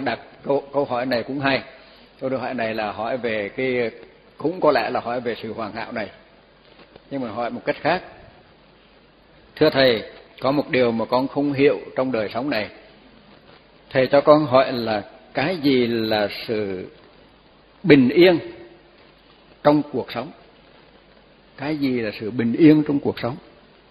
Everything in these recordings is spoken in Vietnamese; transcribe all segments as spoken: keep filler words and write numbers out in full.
đặt câu, câu hỏi này cũng hay. Câu hỏi này là hỏi về cái, cũng có lẽ là hỏi về sự hoàn hảo này, nhưng mà hỏi một cách khác. Thưa Thầy, có một điều mà con không hiểu trong đời sống này. Thầy cho con hỏi là cái gì là sự bình yên trong cuộc sống? Cái gì là sự bình yên trong cuộc sống?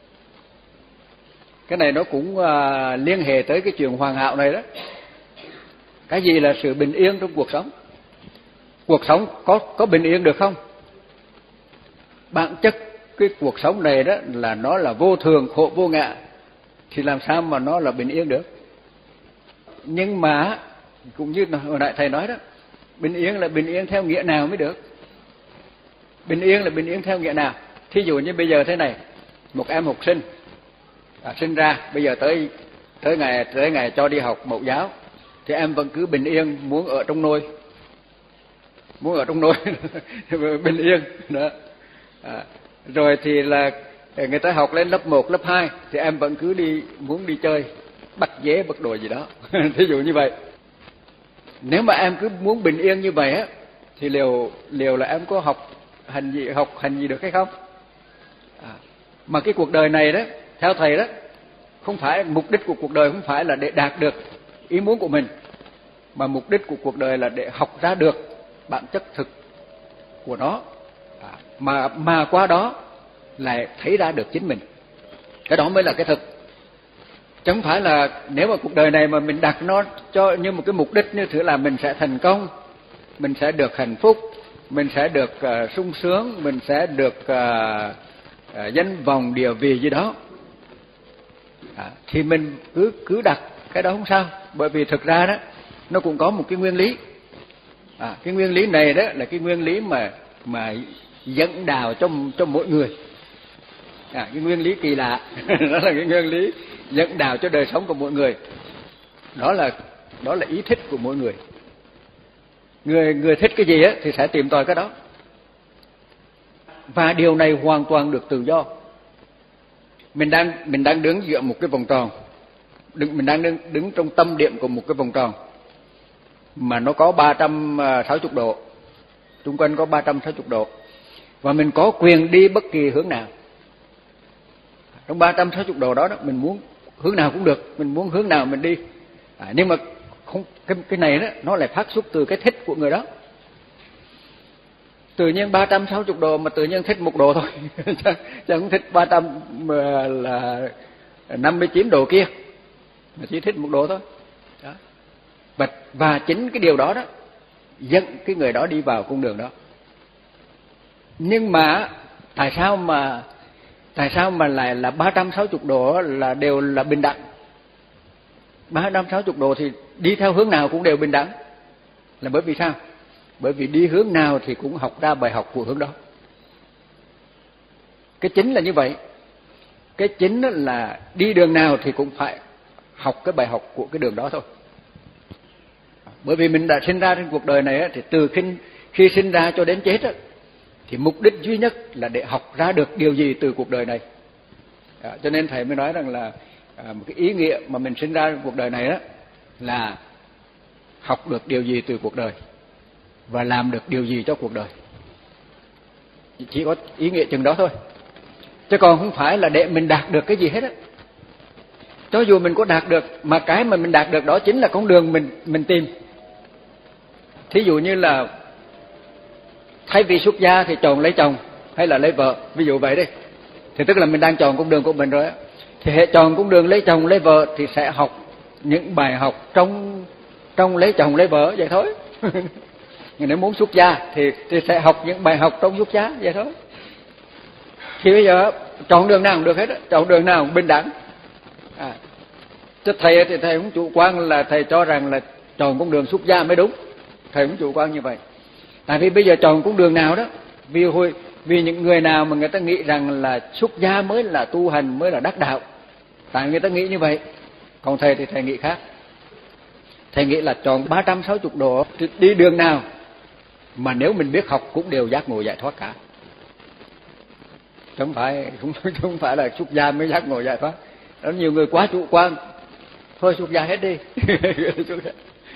Cái này nó cũng à, liên hệ tới cái chuyện hoàn hảo này đó. Cái gì là sự bình yên trong cuộc sống? Cuộc sống có có bình yên được không? Bản chất cái cuộc sống này đó là nó là vô thường, khổ vô ngã, thì làm sao mà nó là bình yên được? Nhưng mà cũng như hồi nãy Thầy nói đó, bình yên là bình yên theo nghĩa nào mới được? Bình yên là bình yên theo nghĩa nào? Thí dụ như bây giờ thế này, một em học sinh à, sinh ra bây giờ tới tới ngày tới ngày cho đi học mẫu giáo, thì em vẫn cứ bình yên muốn ở trong nôi, muốn ở trong nôi bình yên đó. À, rồi thì là người ta học lên lớp một, lớp hai thì em vẫn cứ đi muốn đi chơi, bắt dế bắt đồ gì đó thí dụ như vậy. Nếu mà em cứ muốn bình yên như vậy á, thì liệu liệu là em có học hành gì học hành gì được hay không? À, mà cái cuộc đời này đó, theo Thầy đó, không phải mục đích của cuộc đời không phải là để đạt được ý muốn của mình, mà mục đích của cuộc đời là để học ra được bản chất thực của nó, à, mà mà qua đó lại thấy ra được chính mình. Cái đó mới là cái thực. Chứ không phải là nếu mà cuộc đời này mà mình đặt nó cho như một cái mục đích như thế là mình sẽ thành công, mình sẽ được hạnh phúc, mình sẽ được uh, sung sướng, mình sẽ được uh, uh, danh vọng địa vị gì đó, à, thì mình cứ cứ đặt cái đó không sao. Bởi vì thực ra đó nó cũng có một cái nguyên lý, à, cái nguyên lý này đó là cái nguyên lý mà mà dẫn đạo cho cho mỗi người, à, cái nguyên lý kỳ lạ đó là cái nguyên lý dẫn đạo cho đời sống của mỗi người. Đó là đó là ý thích của mỗi người. Người người thích cái gì á thì sẽ tìm tòi cái đó. Và điều này hoàn toàn được tự do. Mình đang mình đang đứng giữa một cái vòng tròn, đứng, mình đang đứng, đứng trong tâm điểm của một cái vòng tròn mà nó có ba trăm sáu mươi độ, xung quanh có ba trăm sáu mươi độ, và mình có quyền đi bất kỳ hướng nào. Trong ba trăm sáu mươi độ đó, đó mình muốn hướng nào cũng được, mình muốn hướng nào mình đi. À, nhưng mà không, cái cái này đó nó lại phát xuất từ cái thích của người đó. Tự nhiên ba trăm sáu mươi độ mà tự nhiên thích một độ thôi chứ không thích ba trăm là năm mươi chín độ kia, mà chỉ thích một độ thôi đó. Và, và chính cái điều đó đó dẫn cái người đó đi vào con đường đó. Nhưng mà tại sao mà tại sao mà lại là ba trăm sáu mươi độ là đều là bình đẳng? ba trăm sáu mươi độ thì đi theo hướng nào cũng đều bình đẳng. Là bởi vì sao? Bởi vì đi hướng nào thì cũng học ra bài học của hướng đó. Cái chính là như vậy. Cái chính là đi đường nào thì cũng phải học cái bài học của cái đường đó thôi. Bởi vì mình đã sinh ra trên cuộc đời này thì từ khi, khi sinh ra cho đến chết thì mục đích duy nhất là để học ra được điều gì từ cuộc đời này. À, cho nên Thầy mới nói rằng là à, một cái ý nghĩa mà mình sinh ra trong cuộc đời này đó là học được điều gì từ cuộc đời và làm được điều gì cho cuộc đời. Chỉ có ý nghĩa chừng đó thôi. Chứ còn không phải là để mình đạt được cái gì hết á. Cho dù mình có đạt được, mà cái mà mình đạt được đó chính là con đường mình mình tìm. Thí dụ như là thay vì xuất gia thì chọn lấy chồng hay là lấy vợ, ví dụ vậy đi, thì tức là mình đang chọn con đường của mình rồi á. Thì hệ chọn con đường lấy chồng lấy vợ thì sẽ học những bài học trong trong lấy chồng lấy vợ vậy thôi. Nếu muốn xuất gia thì thì sẽ học những bài học trong xuất gia vậy thôi. Thì bây giờ chọn đường nào cũng được hết á, chọn đường nào cũng bình đẳng. À, chứ thầy thì thầy cũng chủ quan là thầy cho rằng là chọn con đường xuất gia mới đúng. Thầy cũng chủ quan như vậy. Tại vì bây giờ chọn con đường nào đó, vì hồi vì những người nào mà người ta nghĩ rằng là xuất gia mới là tu hành, mới là đắc đạo, tại người ta nghĩ như vậy. Còn thầy thì thầy nghĩ khác. Thầy nghĩ là chọn ba trăm sáu mươi độ thì đi đường nào mà nếu mình biết học cũng đều giác ngộ giải thoát cả. Chứ không phải không, không phải là xuất gia mới giác ngộ giải thoát. Đó, nhiều người quá chủ quan, thôi xuất gia hết đi.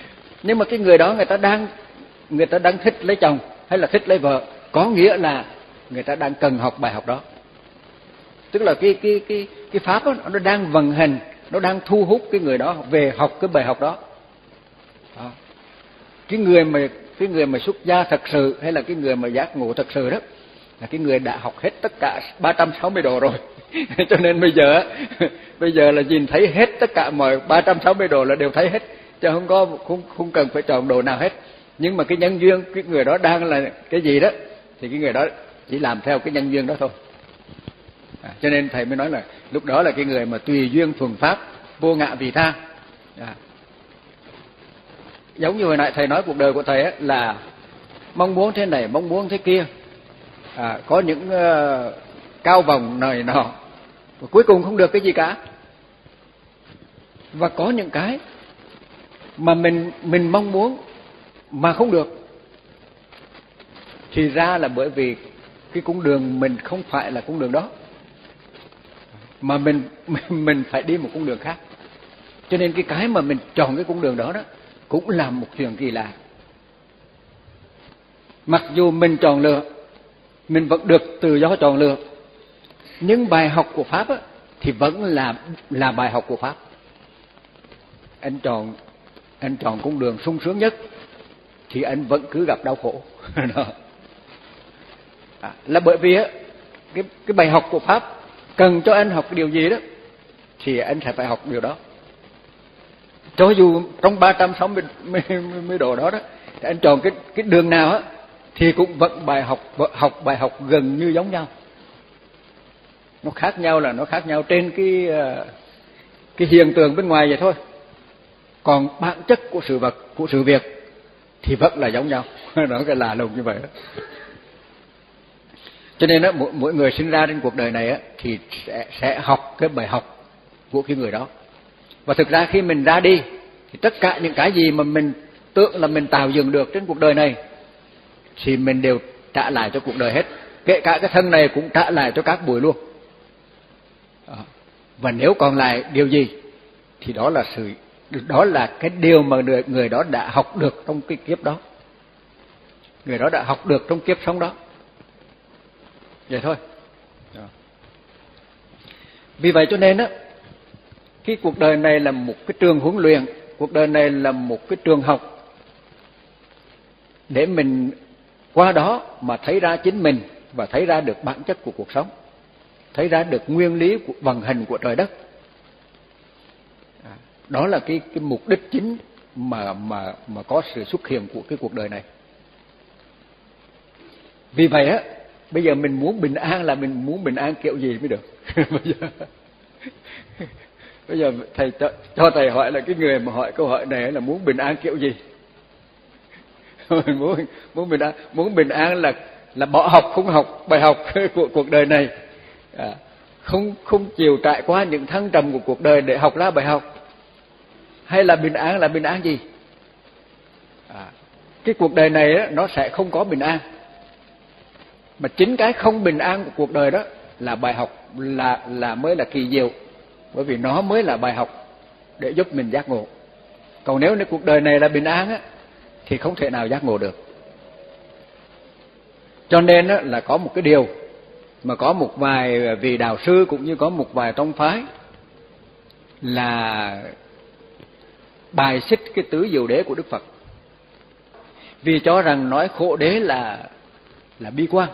Nhưng mà cái người đó người ta đang người ta đang thích lấy chồng hay là thích lấy vợ, có nghĩa là người ta đang cần học bài học đó. Tức là cái cái cái cái pháp đó, nó đang vận hành, nó đang thu hút cái người đó về học cái bài học đó. đó. Cái người mà cái người mà xuất gia thật sự hay là cái người mà giác ngộ thật sự đó là cái người đã học hết tất cả ba trăm sáu mươi độ rồi. Cho nên bây giờ bây giờ là nhìn thấy hết tất cả mọi ba trăm sáu mươi độ là đều thấy hết, chứ không có không không cần phải chọn độ nào hết. Nhưng mà cái nhân duyên cái người đó đang là cái gì đó thì cái người đó chỉ làm theo cái nhân duyên đó thôi. À, cho nên thầy mới nói là lúc đó là cái người mà tùy duyên thuần pháp, vô ngã vị tha. À. Giống như hồi nãy thầy nói cuộc đời của thầy ấy, là mong muốn thế này, mong muốn thế kia, à, có những uh, cao vọng này nọ, và cuối cùng không được cái gì cả. Và có những cái mà mình mình mong muốn mà không được, thì ra là bởi vì cái cung đường mình không phải là cung đường đó, mà mình mình phải đi một cung đường khác. Cho nên cái cái mà mình chọn cái cung đường đó đó cũng là một chuyện kỳ lạ. Mặc dù mình chọn lựa, mình vẫn được tự do chọn lựa, nhưng bài học của pháp á, thì vẫn là là bài học của pháp. Anh chọn anh chọn cung đường sung sướng nhất thì anh vẫn cứ gặp đau khổ. Đó. À, là bởi vì á, cái cái bài học của pháp cần cho anh học cái điều gì đó thì anh sẽ phải học điều đó. Cho dù trong ba trăm sáu mươi độ đó đó thì anh chọn cái cái đường nào á thì cũng vẫn bài học học bài học gần như giống nhau. Nó khác nhau là nó khác nhau trên cái cái hiện tượng bên ngoài vậy thôi. Còn bản chất của sự vật, của sự việc thì vẫn là giống nhau. Nó cái lạ lùng như vậy đó. Cho nên đó, mỗi, mỗi người sinh ra trên cuộc đời này á, thì sẽ, sẽ học cái bài học của cái người đó. Và thực ra khi mình ra đi thì tất cả những cái gì mà mình tưởng là mình tạo dựng được trên cuộc đời này thì mình đều trả lại cho cuộc đời hết. Kể cả cái thân này cũng trả lại cho các bụi luôn. Và nếu còn lại điều gì thì đó là sự đó là cái điều mà người, người đó đã học được trong cái kiếp đó. Người đó đã học được trong kiếp sống đó. Vậy thôi. Vì vậy cho nên á, cái cuộc đời này là một cái trường huấn luyện, cuộc đời này là một cái trường học để mình qua đó mà thấy ra chính mình và thấy ra được bản chất của cuộc sống, thấy ra được nguyên lý của vận hành của trời đất. Đó là cái cái mục đích chính mà mà mà có sự xuất hiện của cái cuộc đời này. Vì vậy á, bây giờ mình muốn bình an là mình muốn bình an kiểu gì mới được. bây giờ bây giờ thầy cho, cho thầy hỏi là cái người mà hỏi câu hỏi này là muốn bình an kiểu gì? Mình muốn muốn bình an muốn bình an là là bỏ học không học bài học của cuộc đời này, à, không không chịu trải qua những thăng trầm của cuộc đời để học ra bài học. Hay là bình an là bình an gì? À, cái cuộc đời này đó, nó sẽ không có bình an. Mà chính cái không bình an của cuộc đời đó là bài học, là là mới là kỳ diệu, bởi vì nó mới là bài học để giúp mình giác ngộ. Còn nếu như cuộc đời này là bình an á thì không thể nào giác ngộ được. Cho nên á, là có một cái điều mà có một vài vị đạo sư cũng như có một vài tông phái là bài xích cái tứ diệu đế của Đức Phật, vì cho rằng nói khổ đế là là bi quan.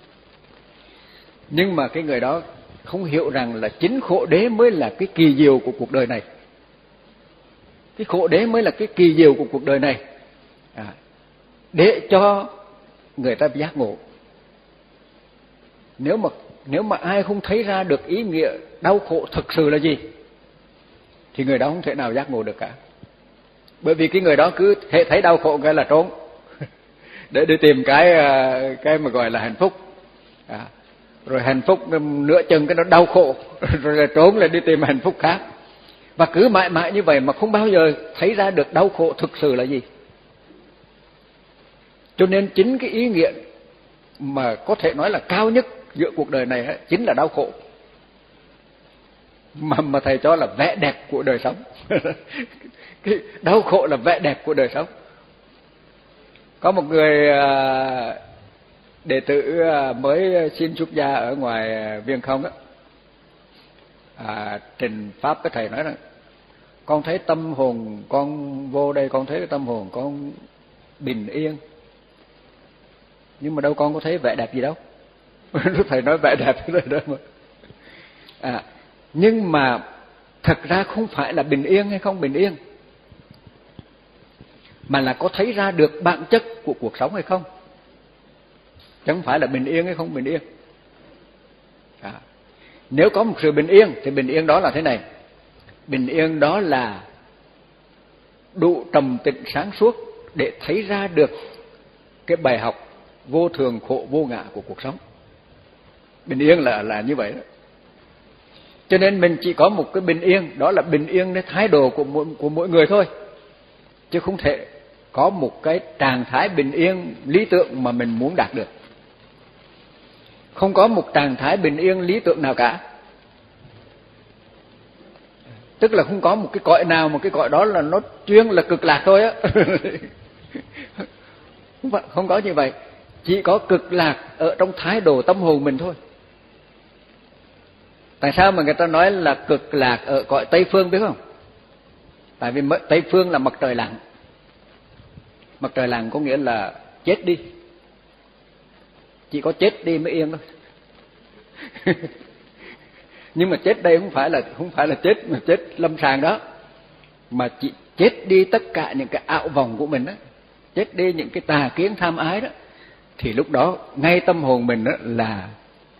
Nhưng mà cái người đó không hiểu rằng là chính khổ đế mới là cái kỳ diệu của cuộc đời này. Cái khổ đế mới là cái kỳ diệu của cuộc đời này, à, để cho người ta giác ngộ. Nếu mà nếu mà ai không thấy ra được ý nghĩa đau khổ thực sự là gì thì người đó không thể nào giác ngộ được cả. Bởi vì cái người đó cứ thể thấy đau khổ cái là trốn để đi tìm cái cái mà gọi là hạnh phúc, à, rồi hạnh phúc nửa chừng cái nó đau khổ rồi là trốn lại đi tìm hạnh phúc khác, và cứ mãi mãi như vậy mà không bao giờ thấy ra được đau khổ thực sự là gì. Cho nên chính cái ý nghĩa mà có thể nói là cao nhất giữa cuộc đời này ấy, chính là đau khổ, mà mà thầy cho là vẻ đẹp của đời sống. Cái đau khổ là vẻ đẹp của đời sống. Có một người đệ tử mới xin xuất gia ở ngoài Viên Không đó, à, trình pháp cái thầy nói rằng con thấy tâm hồn con vô đây, con thấy cái tâm hồn con bình yên, nhưng mà đâu con có thấy vẻ đẹp gì đâu. Thầy nói vẻ đẹp rồi đó mà. À, nhưng mà thật ra không phải là bình yên hay không bình yên, mà là có thấy ra được bản chất của cuộc sống hay không, chứ không phải là bình yên hay không bình yên. À, nếu có một sự bình yên thì bình yên đó là thế này: bình yên đó là đủ trầm tĩnh sáng suốt để thấy ra được cái bài học vô thường khổ vô ngã của cuộc sống. Bình yên là là như vậy đó. Cho nên mình chỉ có một cái bình yên, đó là bình yên cái thái độ của mỗi, của mỗi người thôi, chứ không thể có một cái trạng thái bình yên lý tưởng mà mình muốn đạt được. Không có một trạng thái bình yên lý tưởng nào cả. Tức là không có một cái cõi nào mà cái cõi đó là nó chuyên là cực lạc thôi á. Không có như vậy. Chỉ có cực lạc ở trong thái độ tâm hồn mình thôi. Tại sao mà người ta nói là cực lạc ở cõi Tây Phương biết không? Tại vì Tây Phương là mặt trời lặn. Mặt trời lặn có nghĩa là chết đi. Chỉ có chết đi mới yên thôi. Nhưng mà chết đây không phải là không phải là chết mà chết lâm sàng đó, mà chỉ chết đi tất cả những cái ảo vọng của mình đó, chết đi những cái tà kiến tham ái đó, thì lúc đó ngay tâm hồn mình đó là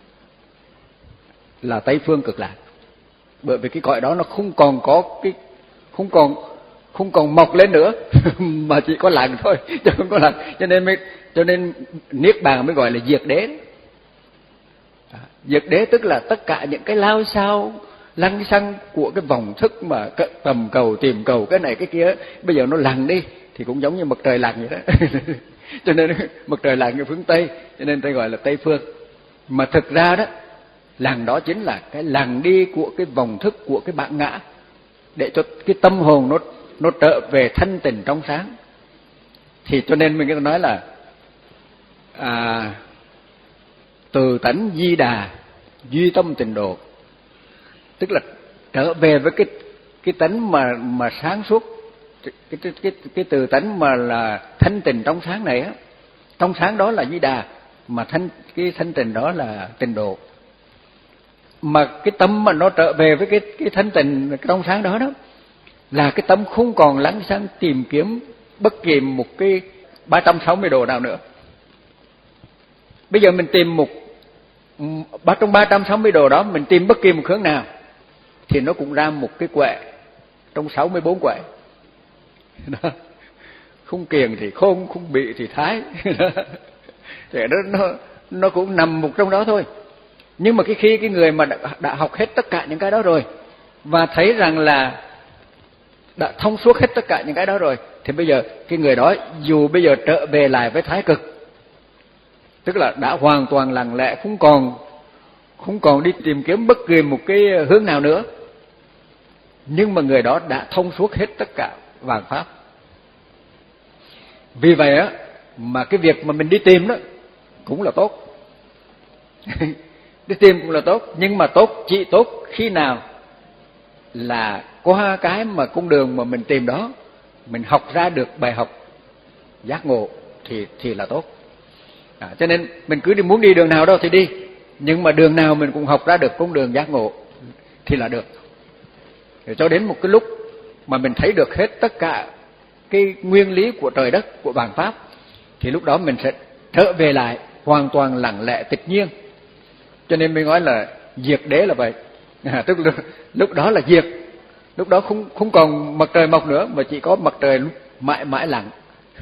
là Tây Phương cực lạc. Bởi vì cái cõi đó nó không còn có cái không còn không còn mọc lên nữa mà chỉ có lặng thôi, chứ không có lặng. Cho nên mới cho nên niết bàn mới gọi là diệt đế. À, diệt đế tức là tất cả những cái lao sao lăng xăng của cái vòng thức mà tầm cầu tìm cầu cái này cái kia, bây giờ nó lặng đi thì cũng giống như mặt trời lặn vậy đó. Cho nên mặt trời lặn ở phương Tây, cho nên ta gọi là Tây Phương. Mà thực ra đó, lặng đó chính là cái lặng đi của cái vòng thức của cái bản ngã, để cho cái tâm hồn nó nó trở về thanh tịnh trong sáng. Thì cho nên mình nói là à, từ tánh di đà duy tâm tịnh độ, tức là trở về với cái cái tánh mà mà sáng suốt, cái cái cái cái từ tánh mà là thanh tịnh trong sáng này á. Trong sáng đó là di đà, mà thanh cái thanh tịnh đó là tịnh độ. Mà cái tâm mà nó trở về với cái cái thanh tịnh trong sáng đó đó là cái tâm không còn lắng xăng tìm kiếm bất kỳ một cái ba trăm sáu mươi độ nào nữa. Bây giờ mình tìm một trong ba trăm sáu mươi độ đó, mình tìm bất kỳ một hướng nào thì nó cũng ra một cái quẻ trong sáu mươi bốn quẻ. Đó. Không kiềng thì khôn, không bị thì thái. Thì đó, nó nó cũng nằm một trong đó thôi. Nhưng mà cái khi cái người mà đã, đã học hết tất cả những cái đó rồi và thấy rằng là đã thông suốt hết tất cả những cái đó rồi, thì bây giờ cái người đó dù bây giờ trở về lại với thái cực, tức là đã hoàn toàn lặng lẽ, không còn không còn đi tìm kiếm bất kỳ một cái hướng nào nữa, nhưng mà người đó đã thông suốt hết tất cả vạn pháp. Vì vậy á mà cái việc mà mình đi tìm đó cũng là tốt. Đi tìm cũng là tốt, nhưng mà tốt chỉ tốt khi nào là qua cái mà cung đường mà mình tìm đó mình học ra được bài học giác ngộ thì thì là tốt. À, cho nên mình cứ đi muốn đi đường nào đâu thì đi, nhưng mà đường nào mình cũng học ra được cung đường giác ngộ thì là được. Để cho đến một cái lúc mà mình thấy được hết tất cả cái nguyên lý của trời đất, của vạn pháp, thì lúc đó mình sẽ trở về lại hoàn toàn lặng lẽ tịch nhiên. Cho nên mình nói là diệt đế là vậy. À, tức là lúc đó là diệt, lúc đó không không còn mặt trời mọc nữa mà chỉ có mặt trời mãi mãi lặng.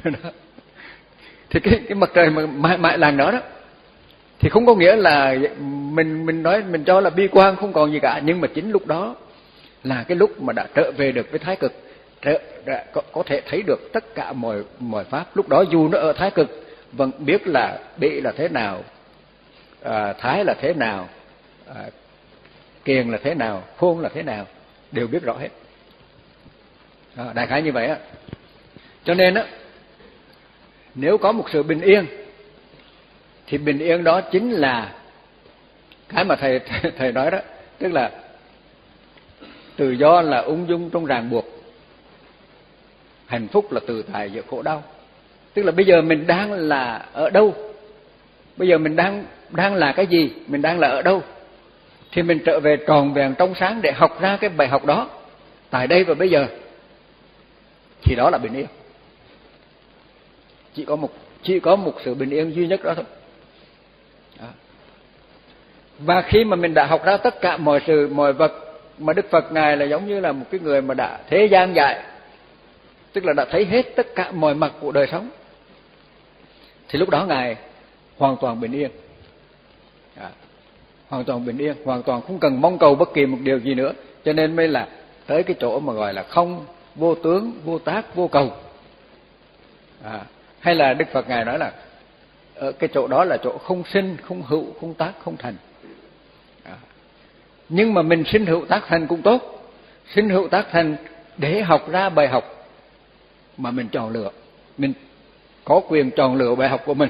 Thì cái cái mặt trời mà mãi mãi lặng đó đó thì không có nghĩa là mình mình nói mình cho là bi quan không còn gì cả, nhưng mà chính lúc đó là cái lúc mà đã trở về được với thái cực, trở, đã, có, có thể thấy được tất cả mọi mọi pháp. Lúc đó dù nó ở thái cực vẫn biết là bị là thế nào, à, thái là thế nào, à, kiền là thế nào, khôn là thế nào, đều biết rõ hết. À, đại khái như vậy á. Cho nên á, Nếu có một sự bình yên thì bình yên đó chính là cái mà thầy thầy nói đó, tức là tự do là ung dung trong ràng buộc, hạnh phúc là tự tại giữa khổ đau. Tức là bây giờ mình đang là ở đâu, bây giờ mình đang đang là cái gì, mình đang là ở đâu, thì mình trở về tròn vẹn trong sáng để học ra cái bài học đó tại đây và bây giờ, thì đó là bình yên. Chỉ có một chỉ có một sự bình yên duy nhất đó thôi. Đó. Và khi mà mình đã học ra tất cả mọi sự mọi vật, mà Đức Phật Ngài là giống như là một cái người mà đã thế gian dạy, tức là đã thấy hết tất cả mọi mặt của đời sống, thì lúc đó Ngài hoàn toàn bình yên. Đó. Hoàn toàn bình yên, hoàn toàn không cần mong cầu bất kỳ một điều gì nữa. Cho nên mới là tới cái chỗ mà gọi là không, vô tướng, vô tác, vô cầu. À, hay là Đức Phật Ngài nói là ở cái chỗ đó là chỗ không sinh, không hữu, không tác, không thành. À, nhưng mà mình sinh hữu tác thành cũng tốt, sinh hữu tác thành để học ra bài học mà mình chọn lựa, mình có quyền chọn lựa bài học của mình.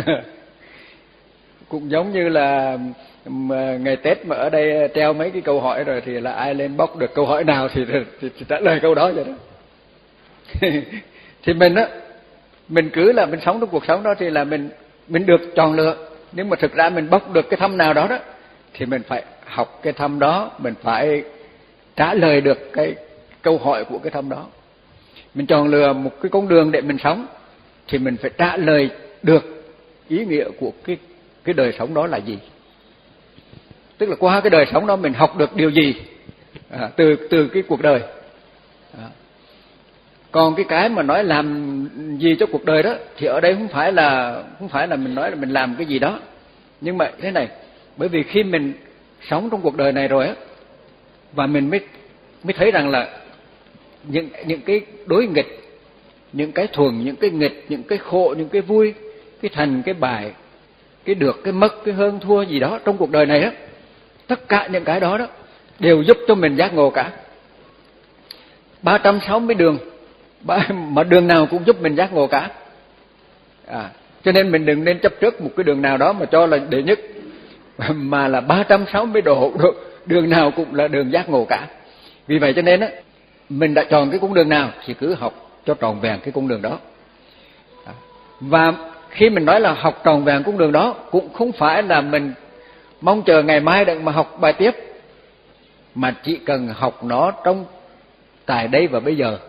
Cũng giống như là ngày Tết mà ở đây treo mấy cái câu hỏi rồi, thì là ai lên bóc được câu hỏi nào thì, thì, thì trả lời câu đó vậy đó. Thì mình á, mình cứ là mình sống trong cuộc sống đó thì là mình mình được chọn lựa, nhưng mà thực ra mình bóc được cái thăm nào đó đó thì mình phải học cái thăm đó, mình phải trả lời được cái câu hỏi của cái thăm đó. Mình chọn lựa một cái con đường để mình sống thì mình phải trả lời được ý nghĩa của cái cái đời sống đó là gì. Tức là qua cái đời sống đó mình học được điều gì à, từ từ cái cuộc đời. À. Còn cái cái mà nói làm gì cho cuộc đời đó thì ở đây không phải là không phải là mình nói là mình làm cái gì đó, nhưng mà thế này, bởi vì khi mình sống trong cuộc đời này rồi á, và mình mới mới thấy rằng là những những cái đối nghịch, những cái thuần, những cái nghịch, những cái khổ, những cái vui, cái thành, cái bại, cái được, cái mất, cái hơn thua gì đó trong cuộc đời này á, tất cả những cái đó đó đều giúp cho mình giác ngộ cả. ba trăm sáu mươi đường, mà đường nào cũng giúp mình giác ngộ cả. À, cho nên mình đừng nên chấp trước một cái đường nào đó mà cho là đệ nhất, mà là ba trăm sáu mươi độ, đường nào cũng là đường giác ngộ cả. Vì vậy cho nên á, mình đã chọn cái con đường nào thì cứ học cho tròn vẹn cái con đường đó. À, và khi mình nói là học tròn vẹn con đường đó, cũng không phải là mình mong chờ ngày mai để mà học bài tiếp, mà chỉ cần học nó trong tại đây và bây giờ.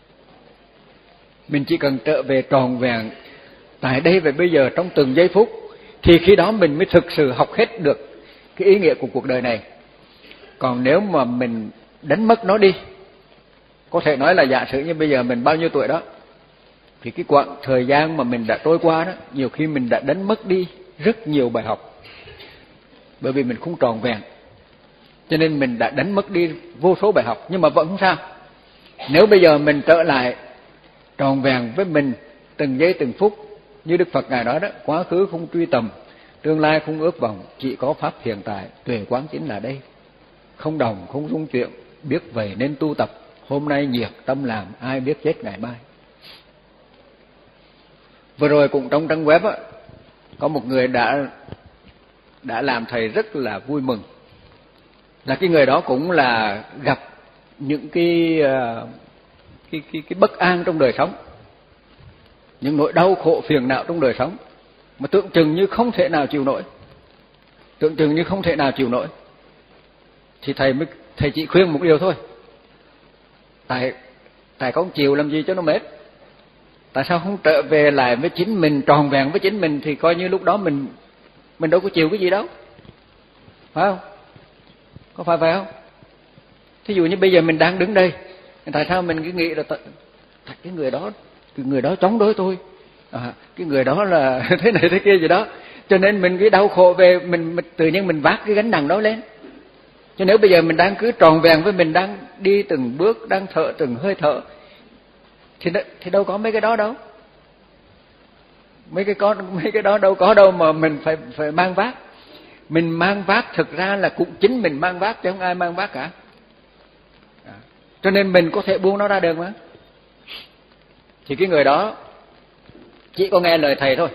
Mình chỉ cần trở về tròn vẹn tại đây và bây giờ trong từng giây phút, thì khi đó mình mới thực sự học hết được cái ý nghĩa của cuộc đời này. Còn nếu mà mình đánh mất nó đi, có thể nói là giả sử như bây giờ mình bao nhiêu tuổi đó, thì cái quãng thời gian mà mình đã trôi qua đó, nhiều khi mình đã đánh mất đi rất nhiều bài học, bởi vì mình không tròn vẹn, cho nên mình đã đánh mất đi vô số bài học. Nhưng mà vẫn không sao, nếu bây giờ mình trở lại tròn vẹn với mình từng giây từng phút, như Đức Phật Ngài nói đó, quá khứ không truy tầm, tương lai không ước vọng, chỉ có pháp hiện tại, tuệ quán chính là đây. Không đồng không dung chuyện, biết vậy nên tu tập, hôm nay nhiệt tâm làm, ai biết chết ngày mai. Vừa rồi cũng trong trang web á, có một người đã đã làm thầy rất là vui mừng, là cái người đó cũng là gặp những cái cái cái, cái bất an trong đời sống, những nỗi đau khổ phiền não trong đời sống mà tưởng chừng như không thể nào chịu nổi, tưởng chừng như không thể nào chịu nổi. Thì thầy mới thầy chỉ khuyên một điều thôi: tại tại con chịu làm gì cho nó mệt, tại sao không trở về lại với chính mình, tròn vẹn với chính mình, thì coi như lúc đó mình mình đâu có chịu cái gì đâu, phải không? Có phải vậy không? Thí dụ như bây giờ mình đang đứng đây, tại sao mình cứ nghĩ là cái người đó cái người đó chống đối tôi, à, cái người đó là thế này thế kia gì đó, cho nên mình cứ đau khổ về, mình, mình tự nhiên mình vác cái gánh nặng đó lên. Chứ nếu bây giờ mình đang cứ tròn vẹn với mình, đang đi từng bước, đang thở từng hơi thở, thì thì đâu có mấy cái đó đâu, mấy cái có mấy cái đó đâu có đâu mà mình phải phải mang vác. Mình mang vác thực ra là cũng chính mình mang vác, chứ không ai mang vác cả. À, cho nên mình có thể buông nó ra được mà. Thì cái người đó chỉ có nghe lời thầy thôi.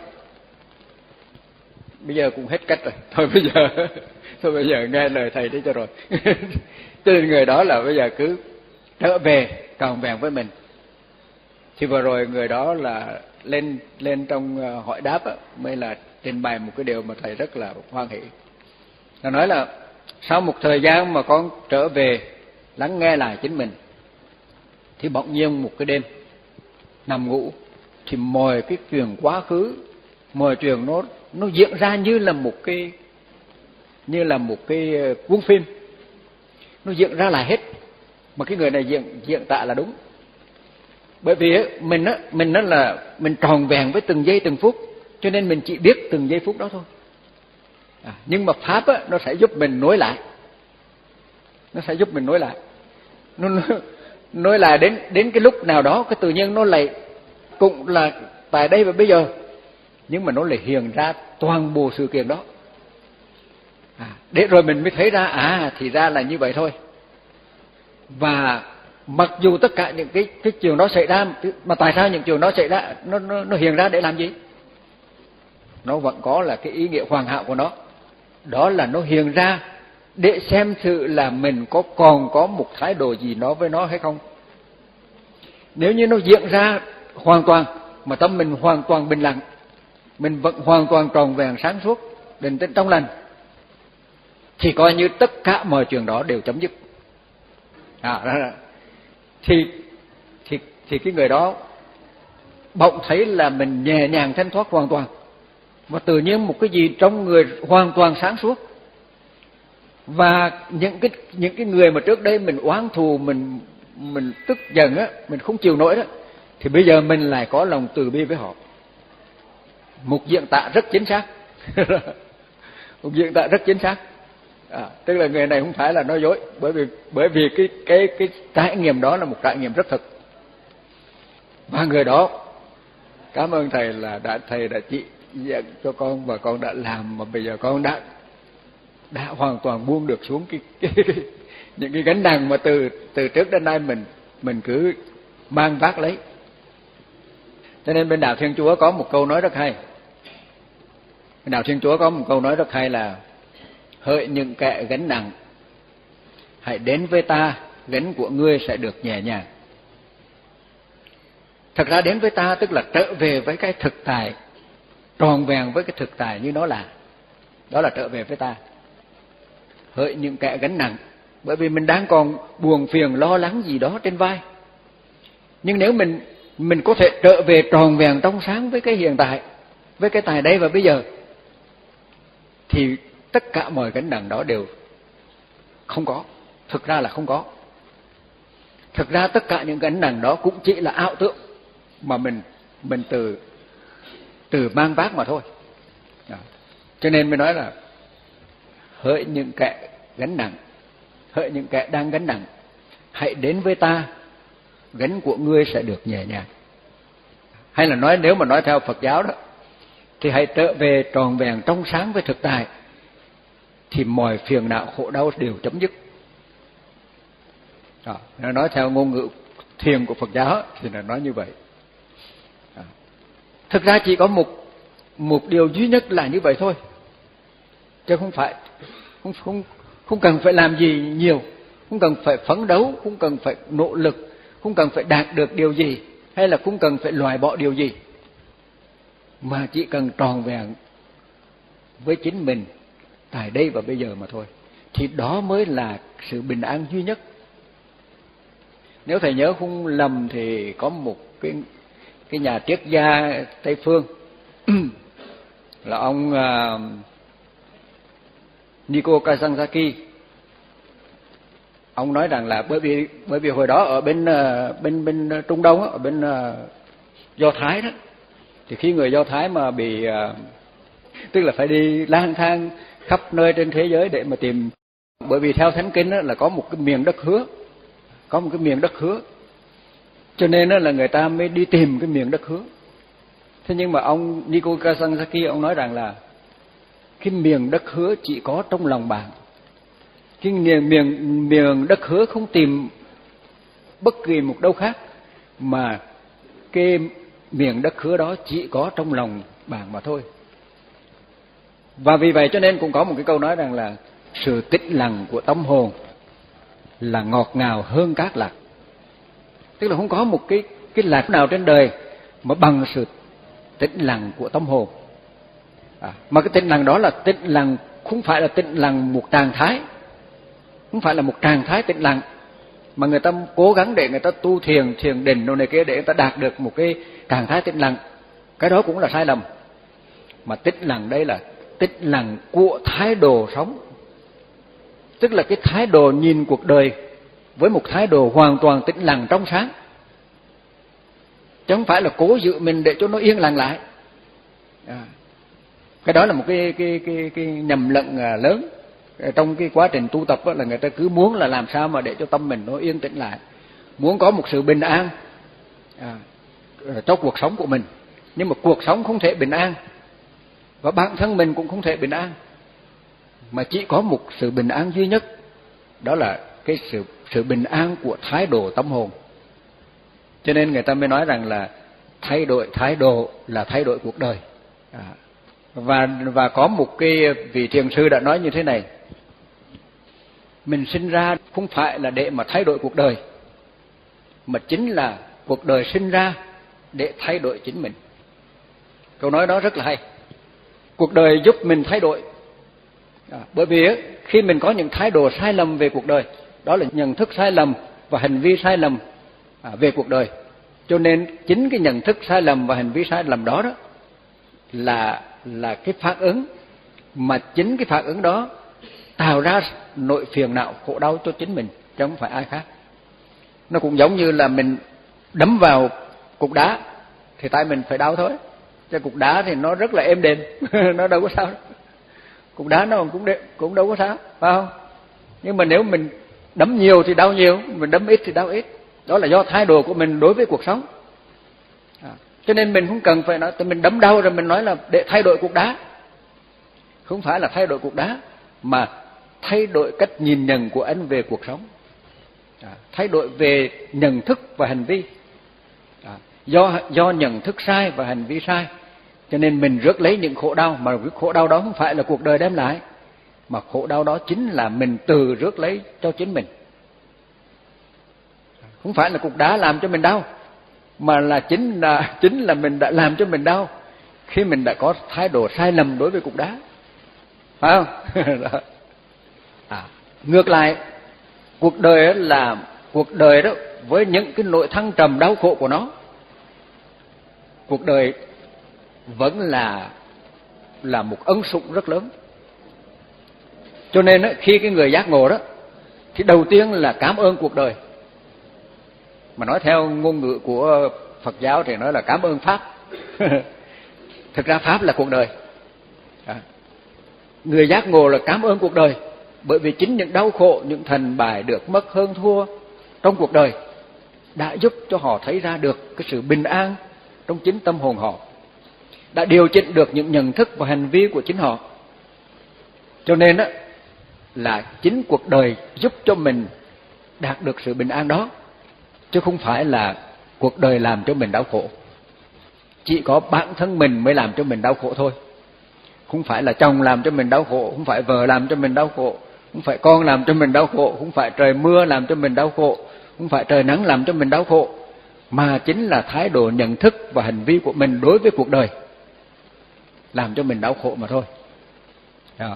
Bây giờ cũng hết cách rồi, thôi bây giờ thôi bây giờ nghe lời thầy đấy cho rồi. Cho nên người đó là bây giờ cứ trở về tròn vẹn với mình. Thì vừa rồi người đó là lên lên trong hỏi đáp á, mới là trình bày một cái điều mà thầy rất là hoan hỷ. Nó nói là sau một thời gian mà con trở về lắng nghe lại chính mình, thì bỗng nhiên một cái đêm nằm ngủ, thì mọi cái chuyện quá khứ, mọi chuyện nó nó diễn ra như là một cái như là một cái cuốn phim, nó diễn ra lại hết. Mà cái người này diễn diễn tả là đúng. Bởi vì mình á mình nó là mình tròn vẹn với từng giây từng phút, cho nên mình chỉ biết từng giây phút đó thôi. À, nhưng mà pháp á nó sẽ giúp mình nối lại, nó sẽ giúp mình nối lại, nó nối lại đến đến cái lúc nào đó, cái tự nhiên nó lại cũng là tại đây và bây giờ, nhưng mà nó lại hiện ra toàn bộ sự kiện đó. À, để rồi mình mới thấy ra à thì ra là như vậy thôi. Và mặc dù tất cả những cái cái chuyện đó xảy ra, mà tại sao những chuyện đó xảy ra, nó nó nó hiện ra để làm gì? Nó vẫn có là cái ý nghĩa hoàn hảo của nó. Đó là nó hiện ra để xem thử là mình có còn có một thái độ gì đó với nó hay không. Nếu như nó diễn ra hoàn toàn mà tâm mình hoàn toàn bình lặng, mình vẫn hoàn toàn tròn vẹn sáng suốt, định tĩnh trong lành, thì coi như tất cả mọi chuyện đó đều chấm dứt. À, đó, đó. Thì, thì, thì cái người đó bỗng thấy là mình nhẹ nhàng thanh thoát hoàn toàn, và tự nhiên một cái gì trong người hoàn toàn sáng suốt. Và những cái những cái người mà trước đây mình oán thù, mình mình tức giận á, mình không chịu nổi đó, thì bây giờ mình lại có lòng từ bi với họ. Một diễn tả rất chính xác. Một diễn tả rất chính xác. À, tức là người này không phải là nói dối, bởi vì bởi vì cái cái cái trải nghiệm đó là một trải nghiệm rất thực. Và người đó cảm ơn thầy là đã thầy đã chỉ dẫn cho con, và con đã làm, mà bây giờ con đã đã hoàn toàn buông được xuống cái, cái, cái những cái gánh nặng mà từ từ trước đến nay mình mình cứ mang vác lấy. Cho nên bên đạo Thiên Chúa có một câu nói rất hay. Bên đạo Thiên Chúa có một câu nói rất hay là: hỡi những kẻ gánh nặng, hãy đến với ta, gánh của ngươi sẽ được nhẹ nhàng. Thật ra đến với ta tức là trở về với cái thực tại, tròn vẹn với cái thực tại như nó là. Đó là trở về với ta. Hỡi những kẻ gánh nặng, bởi vì mình đang còn buồn phiền lo lắng gì đó trên vai. Nhưng nếu mình mình có thể trở về tròn vẹn trong sáng với cái hiện tại, với cái tại đây và bây giờ, thì tất cả mọi gánh nặng đó đều không có. Thực ra là không có. Thực ra tất cả những gánh nặng đó cũng chỉ là ảo tưởng mà mình mình từ từ mang vác mà thôi. Đó. Cho nên mới nói là hỡi những kẻ gánh nặng, hỡi những kẻ đang gánh nặng, hãy đến với ta, gánh của ngươi sẽ được nhẹ nhàng. Hay là nói, nếu mà nói theo Phật giáo đó, thì hãy trở về tròn vẹn trong sáng với thực tại, thì mọi phiền não khổ đau đều chấm dứt. Đó, nói theo ngôn ngữ thiền của Phật giáo thì là nói như vậy. Đó. Thực ra chỉ có một một điều duy nhất là như vậy thôi, chứ không phải không không không cần phải làm gì nhiều, không cần phải phấn đấu, không cần phải nỗ lực, không cần phải đạt được điều gì, hay là không cần phải loại bỏ điều gì, mà chỉ cần tròn vẹn với chính mình tại đây và bây giờ mà thôi, thì đó mới là sự bình an duy nhất. Nếu thầy nhớ không lầm thì có một cái cái nhà triết gia Tây phương là ông uh, Nico Kazanzaki. Ông nói rằng là bởi vì bởi vì hồi đó ở bên uh, bên bên Trung Đông, ở bên uh, Do Thái đó, thì khi người Do Thái mà bị uh, tức là phải đi lang thang khắp nơi trên thế giới để mà tìm, bởi vì theo Thánh Kinh đó, là có một cái miền đất hứa, có một cái miền đất hứa, cho nên đó là người ta mới đi tìm cái miền đất hứa. Thế nhưng mà ông Nico Kazanzaki ông nói rằng là cái miền đất hứa chỉ có trong lòng bạn. Cái miền miền miền đất hứa không tìm bất kỳ một đâu khác, mà cái miền đất hứa đó chỉ có trong lòng bạn mà thôi. Và vì vậy cho nên cũng có một cái câu nói rằng là sự tĩnh lặng của tâm hồn là ngọt ngào hơn cát lạc. Tức là không có một cái cái lạc nào trên đời mà bằng sự tĩnh lặng của tâm hồn. À, mà cái tĩnh lặng đó là tĩnh lặng, không phải là tĩnh lặng một trạng thái, không phải là một trạng thái tĩnh lặng mà người ta cố gắng để người ta tu thiền, thiền định đồ này kia để người ta đạt được một cái trạng thái tĩnh lặng. Cái đó cũng là sai lầm. Mà tĩnh lặng đây là tĩnh lặng của thái độ sống, tức là cái thái độ nhìn cuộc đời với một thái độ hoàn toàn tĩnh lặng trong sáng, chứ không phải là cố giữ mình để cho nó yên lặng lại. À, cái đó là một cái cái cái cái nhầm lẫn lớn trong cái quá trình tu tập đó, là người ta cứ muốn là làm sao mà để cho tâm mình nó yên tĩnh lại, muốn có một sự bình an à, trong cuộc sống của mình. Nhưng mà cuộc sống không thể bình an và bản thân mình cũng không thể bình an, mà chỉ có một sự bình an duy nhất, đó là cái sự sự bình an của thái độ tâm hồn. Cho nên người ta mới nói rằng là thay đổi thái độ là thay đổi cuộc đời. À, và và có một cái vị thiền sư đã nói như thế này: mình sinh ra không phải là để mà thay đổi cuộc đời, mà chính là cuộc đời sinh ra để thay đổi chính mình. Câu nói đó rất là hay. Cuộc đời giúp mình thay đổi. À, bởi vì khi mình có những thái độ sai lầm về cuộc đời, đó là nhận thức sai lầm và hành vi sai lầm à, về cuộc đời. Cho nên chính cái nhận thức sai lầm và hành vi sai lầm đó đó là là cái phản ứng, mà chính cái phản ứng đó tạo ra nỗi phiền não khổ đau cho chính mình, chứ không phải ai khác. Nó cũng giống như là mình đấm vào cục đá thì tay mình phải đau thôi, chứ cục đá thì nó rất là êm đềm nó đâu có sao đâu. Cục đá nó cũng cũng đâu có sao, phải không? Nhưng mà nếu mình đấm nhiều thì đau nhiều, mình đấm ít thì đau ít. Đó là do thái độ của mình đối với cuộc sống. À, cho nên mình không cần phải nói mình đấm đau rồi mình nói là để thay đổi cục đá. Không phải là thay đổi cục đá, mà thay đổi cách nhìn nhận của anh về cuộc sống. À, thay đổi về nhận thức và hành vi. À, do do nhận thức sai và hành vi sai, cho nên mình rước lấy những khổ đau, mà cái khổ đau đó không phải là cuộc đời đem lại, mà khổ đau đó chính là mình tự rước lấy cho chính mình. Không phải là cục đá làm cho mình đau, mà là chính là chính là mình đã làm cho mình đau khi mình đã có thái độ sai lầm đối với cục đá, phải không? À, ngược lại, cuộc đời là cuộc đời đó với những cái nỗi thăng trầm đau khổ của nó, cuộc đời vẫn là là một ân sủng rất lớn. Cho nên đó, khi cái người giác ngộ đó thì đầu tiên là cảm ơn cuộc đời. Mà nói theo ngôn ngữ của Phật giáo thì nói là cảm ơn Pháp. Thực ra Pháp là cuộc đời. À, người giác ngộ là cảm ơn cuộc đời, bởi vì chính những đau khổ, những thành bại, được mất hơn thua trong cuộc đời đã giúp cho họ thấy ra được cái sự bình an trong chính tâm hồn họ, đã điều chỉnh được những nhận thức và hành vi của chính họ. Cho nên đó là chính cuộc đời giúp cho mình đạt được sự bình an đó, chứ không phải là cuộc đời làm cho mình đau khổ. Chỉ có bản thân mình mới làm cho mình đau khổ thôi. Không phải là chồng làm cho mình đau khổ, không phải vợ làm cho mình đau khổ, không phải con làm cho mình đau khổ, không phải trời mưa làm cho mình đau khổ, không phải trời nắng làm cho mình đau khổ, mà chính là thái độ nhận thức và hành vi của mình đối với cuộc đời làm cho mình đau khổ mà thôi. Đó.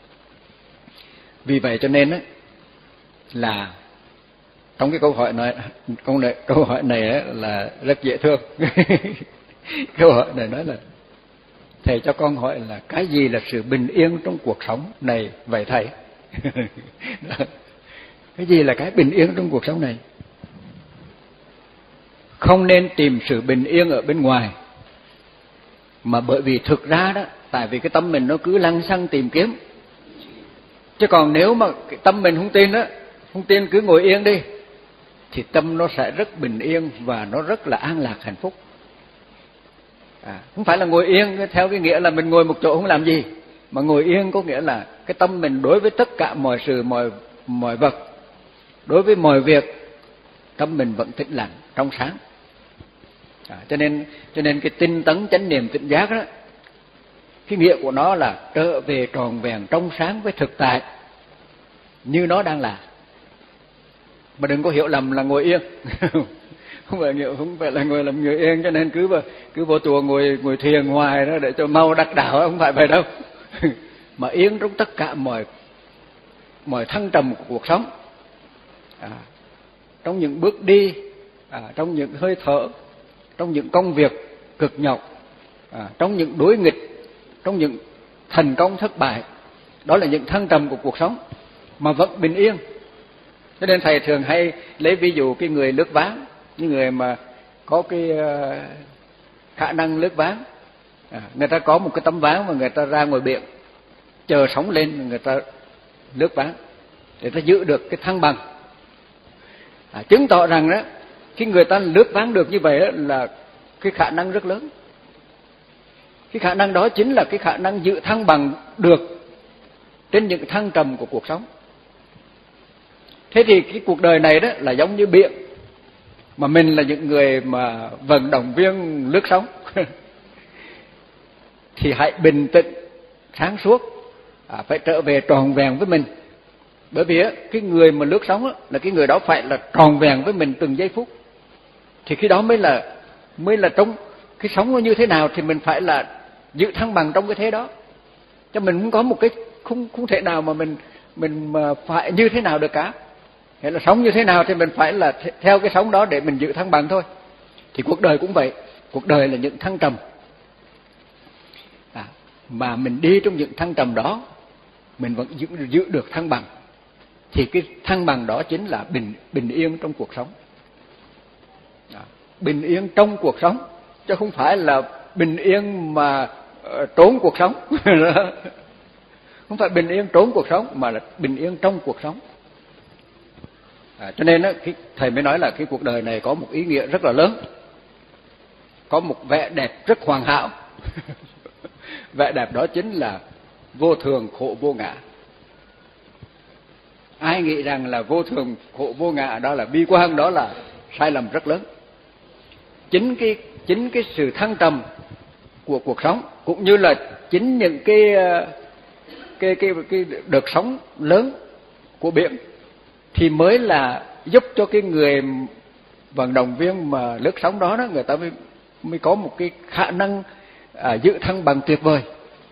Vì vậy cho nên đó, là trong cái câu hỏi này, câu này, câu hỏi này là rất dễ thương. Câu hỏi này nói là thầy cho con hỏi là cái gì là sự bình yên trong cuộc sống này vậy thầy? Cái gì là cái bình yên trong cuộc sống này? Không nên tìm sự bình yên ở bên ngoài, mà bởi vì thực ra đó, tại vì cái tâm mình nó cứ lăng xăng tìm kiếm. Chứ còn nếu mà cái tâm mình không tin đó, không tin cứ ngồi yên đi, thì tâm nó sẽ rất bình yên và nó rất là an lạc hạnh phúc. À, không phải là ngồi yên theo cái nghĩa là mình ngồi một chỗ không làm gì, mà ngồi yên có nghĩa là cái tâm mình đối với tất cả mọi sự, mọi mọi vật, đối với mọi việc, tâm mình vẫn tĩnh lặng, trong sáng. À, cho nên cho nên cái tinh tấn chánh niệm tỉnh giác đó, cái nghĩa của nó là trở về tròn vẹn trong sáng với thực tại như nó đang là. Mà đừng có hiểu lầm là ngồi yên. Không phải nghĩa, không phải là ngồi làm người yên cho nên cứ vào, cứ vô chùa ngồi ngồi thiền hoài đó để cho mau đắc đạo, không phải vậy đâu. Mà yên trong tất cả mọi mọi thăng trầm của cuộc sống, à, trong những bước đi, à, trong những hơi thở, trong những công việc cực nhọc, à, trong những đối nghịch, trong những thành công thất bại. Đó là những thăng trầm của cuộc sống mà vẫn bình yên. Cho nên thầy thường hay lấy ví dụ cái người lướt ván, những người mà có cái uh, khả năng lướt ván, à, người ta có một cái tấm ván mà người ta ra ngoài biển chờ sóng lên, người ta lướt ván để ta giữ được cái thăng bằng, à, chứng tỏ rằng đó khi người ta lướt ván được như vậy đó, là cái khả năng rất lớn. Cái khả năng đó chính là cái khả năng giữ thăng bằng được trên những thăng trầm của cuộc sống. Thế thì cái cuộc đời này đó là giống như biển, mà mình là những người mà vận động viên lướt sóng. Thì hãy bình tĩnh, sáng suốt, à, phải trở về tròn vẹn với mình. Bởi vì á, cái người mà lướt sóng á, là cái người đó phải là tròn vẹn với mình từng giây phút. Thì khi đó mới là mới là trong cái sóng nó như thế nào thì mình phải là giữ thăng bằng trong cái thế đó. Cho mình không có một cái không không thể nào mà mình mình mà phải như thế nào được cả. Hay là sống như thế nào thì mình phải là theo cái sống đó để mình giữ thăng bằng thôi. Thì cuộc đời cũng vậy, cuộc đời là những thăng trầm, à, mà mình đi trong những thăng trầm đó mình vẫn giữ, giữ được thăng bằng. Thì cái thăng bằng đó chính là bình bình yên trong cuộc sống, à, bình yên trong cuộc sống chứ không phải là bình yên mà uh, trốn cuộc sống. Không phải bình yên trốn cuộc sống mà là bình yên trong cuộc sống. À, cho nên đó, cái, thầy mới nói là cái cuộc đời này có một ý nghĩa rất là lớn, có một vẻ đẹp rất hoàn hảo. Vẻ đẹp đó chính là vô thường khổ vô ngã. Ai nghĩ rằng là vô thường khổ vô ngã đó là bi quan, đó là sai lầm rất lớn. Chính cái chính cái sự thăng trầm của cuộc sống cũng như là chính những cái cái cái cái đợt sóng lớn của biển thì mới là giúp cho cái người vận động viên mà lướt sóng đó đó, người ta mới mới có một cái khả năng à, giữ thăng bằng tuyệt vời.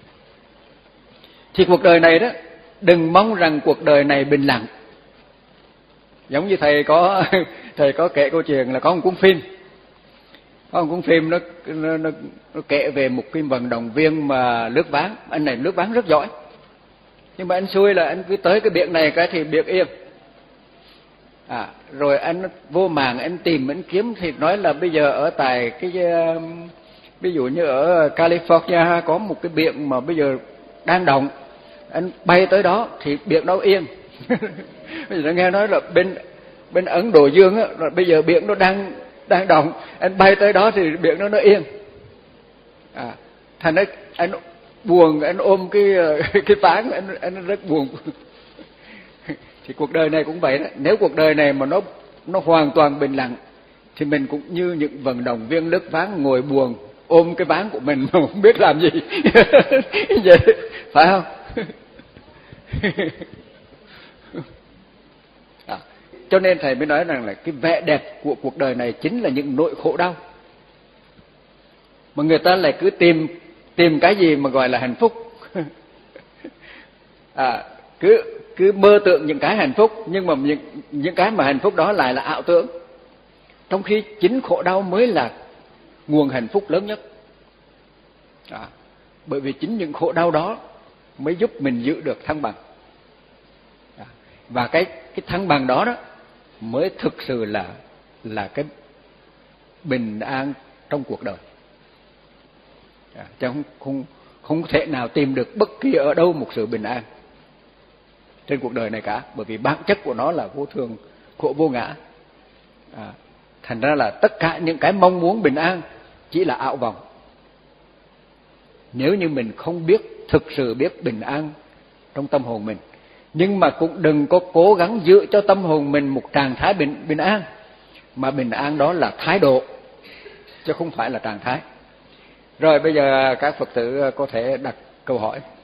Thì cuộc đời này đó, đừng mong rằng cuộc đời này bình lặng. Giống như thầy có thầy có kể câu chuyện là có một cuốn phim, có một cuốn phim nó nó, nó, nó kể về một cái vận động viên mà lướt ván. Anh này lướt ván rất giỏi, nhưng mà anh xui là anh cứ tới cái biển này cái thì biển yên. À, rồi anh vô màng anh tìm anh kiếm thì nói là bây giờ ở tại cái ví dụ như ở California có một cái biển mà bây giờ đang động, anh bay tới đó thì biển đó yên. Bây giờ nghe nói là bên bên Ấn Độ Dương á, là bây giờ biển nó đang đang động, anh bay tới đó thì biển nó nó yên. À, thành ra anh buồn, anh ôm cái cái ván, anh anh rất buồn. Thì cuộc đời này cũng vậy đó. Nếu cuộc đời này mà nó nó hoàn toàn bình lặng thì mình cũng như những vận động viên lướt ván ngồi buồn ôm cái ván của mình mà không biết làm gì. Vậy phải không? À, cho nên thầy mới nói rằng là cái vẻ đẹp của cuộc đời này chính là những nỗi khổ đau. Mà người ta lại cứ tìm tìm cái gì mà gọi là hạnh phúc. À, cứ cứ mơ tưởng những cái hạnh phúc, nhưng mà những những cái mà hạnh phúc đó lại là ảo tưởng. Trong khi chính khổ đau mới là nguồn hạnh phúc lớn nhất. À, bởi vì chính những khổ đau đó mới giúp mình giữ được thăng bằng. À, và cái cái thăng bằng đó đó mới thực sự là là cái bình an trong cuộc đời. À, chứ không không không thể nào tìm được bất kỳ ở đâu một sự bình an trên cuộc đời này cả, bởi vì bản chất của nó là vô thường khổ vô ngã. À, thành ra là tất cả những cái mong muốn bình an chỉ là ảo vọng. Nếu như mình không biết thực sự biết bình an trong tâm hồn mình, nhưng mà cũng đừng có cố gắng giữ cho tâm hồn mình một trạng thái bình bình an, mà bình an đó là thái độ, chứ không phải là trạng thái. Rồi bây giờ các Phật tử có thể đặt câu hỏi.